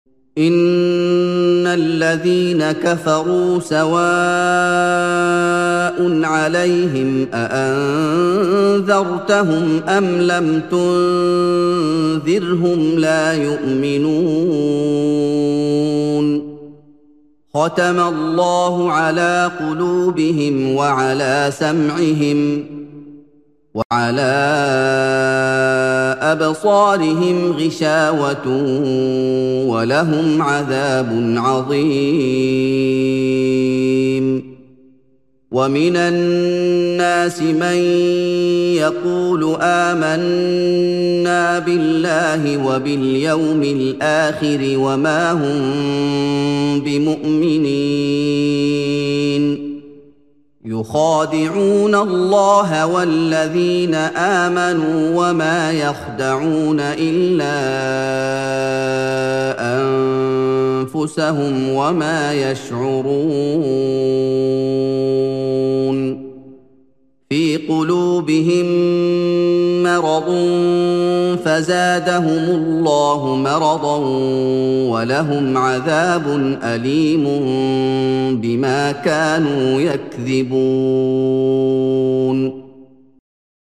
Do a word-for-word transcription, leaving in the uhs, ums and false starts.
إِنَّ الَّذِينَ كَفَرُوا سَوَاءٌ عَلَيْهِمْ أَأَنذَرْتَهُمْ أَمْ لَمْ تُنذِرْهُمْ لَا يُؤْمِنُونَ خَتَمَ اللَّهُ عَلَىٰ قُلُوبِهِمْ وَعَلَىٰ سَمْعِهِمْ وَعَلَىٰ أَبْصَارِهِمْ غِشَاوَةٌ وَلَهُمْ عَذَابٌ عَظِيمٌ وَمِنَ النَّاسِ مَن يَقُولُ آمَنَّا بِاللَّهِ وَبِالْيَوْمِ الْآخِرِ وَمَا هُم بِمُؤْمِنِينَ يُخَادِعُونَ اللَّهَ وَالَّذِينَ آمَنُوا وَمَا يَخْدَعُونَ إِلَّا أَنفُسَهُمْ وَمَا يَشْعُرُونَ فِي قُلُوبِهِم مَّرَضٌ فَزَادَهُمُ اللَّهُ مَرَضًا وَلَهُمْ عَذَابٌ أَلِيمٌ بِمَا كَانُوا يَكْذِبُونَ